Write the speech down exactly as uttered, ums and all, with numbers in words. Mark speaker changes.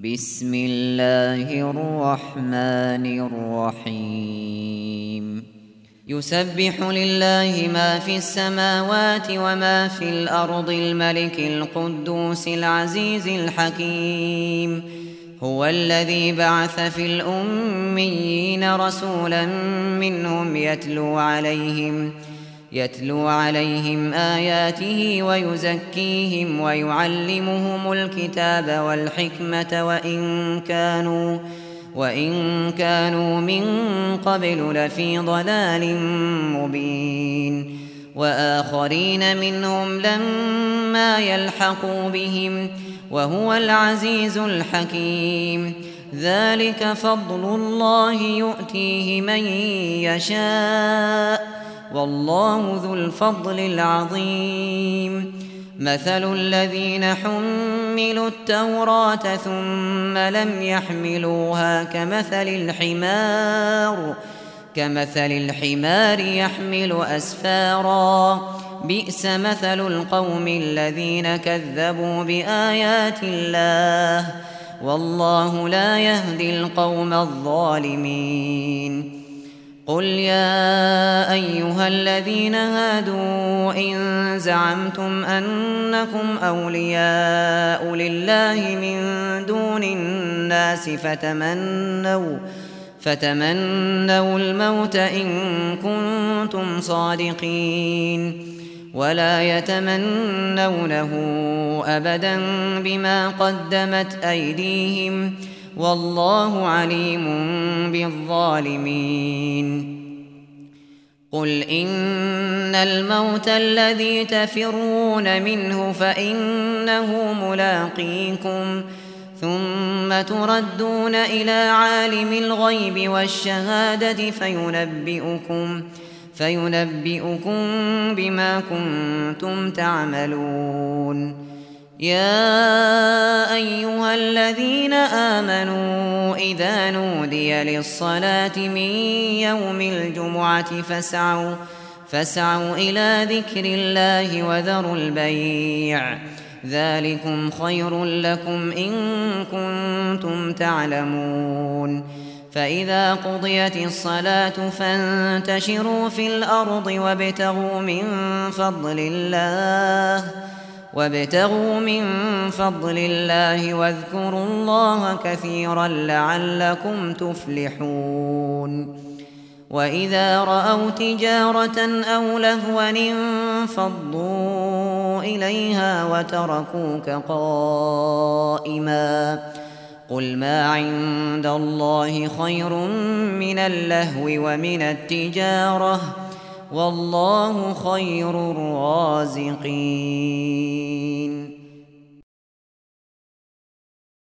Speaker 1: بسم الله الرحمن الرحيم يسبح لله ما في السماوات وما في الأرض الملك القدوس العزيز الحكيم هو الذي بعث في الأميين رسولا منهم يتلو عليهم يتلو عليهم آياته ويزكيهم ويعلمهم الكتاب والحكمة وإن كانوا وإن كانوا من قبل لفي ضلال مبين وآخرين منهم لما يلحقوا بهم وهو العزيز الحكيم ذلك فضل الله يؤتيه من يشاء والله ذو الفضل العظيم مثل الذين حملوا التوراة ثم لم يحملوها كمثل الحمار كمثل الحمار يحمل أسفارا بئس مثل القوم الذين كذبوا بآيات الله والله لا يهدي القوم الظالمين قل يا أيها الذين هادوا إن زعمتم أنكم أولياء لله من دون الناس فتمنوا فتمنوا الموت إن كنتم صادقين ولا يتمنونه أبدا بما قدمت أيديهم والله عليم بالظالمين قل إن الموت الذي تفرون منه فإنه ملاقيكم ثم تردون إلى عالم الغيب والشهادة فينبئكم فينبئكم بما كنتم تعملون يا أيها الذين آمنوا إذا نودي للصلاة من يوم الجمعة فاسعوا فاسعوا إلى ذكر الله وذروا البيع ذلكم خير لكم إن كنتم تعلمون فإذا قضيت الصلاة فانتشروا في الأرض وابتغوا من فضل الله وابتغوا من فضل الله واذكروا الله كثيرا لعلكم تفلحون وإذا رأوا تجارة أو لهوا انفضوا إليها وتركوك قائما قل ما عند الله خير من اللهو ومن التجارة والله خير الرازقين